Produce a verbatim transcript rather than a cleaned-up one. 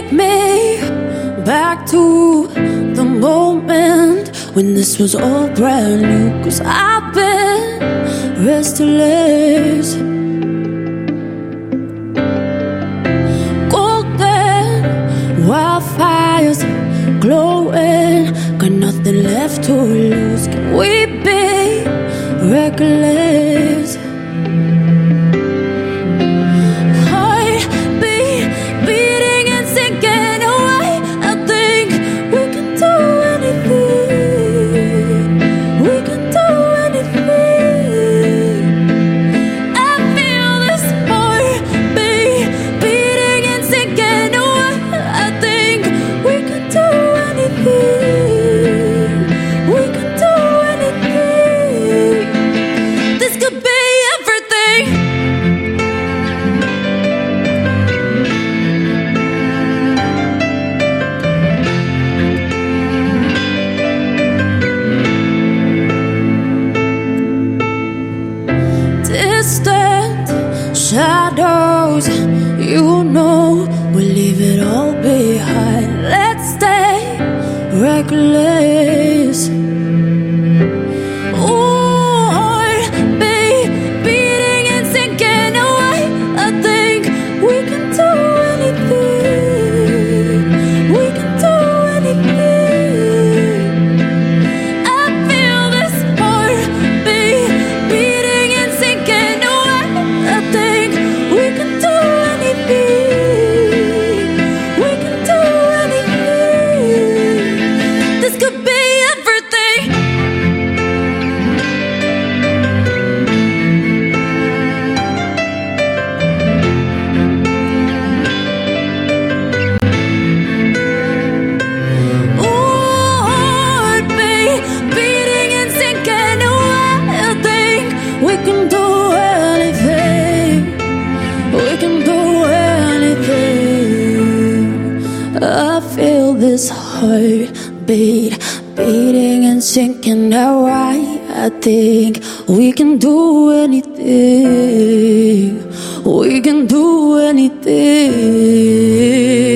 take me back to the moment when this was all brand new. Cause I've been restless. Golden wildfires glowing, got nothing left to lose. Can we be reckless? Distant shadows, you know, we'll leave it all behind. Let's stay reckless. Ooh, heart beat, beating and sinking away. I think we can do anything. We can do anything. I feel this heart beat, beating and sinking away. I think we can do anything. We can do anything. This could be everything. Ooh, heartbeat, beating and sinking away. I think we can do anything. We can do anything. I feel this heartbeat, beating and sinking away. I think we can do anything. We can do anything.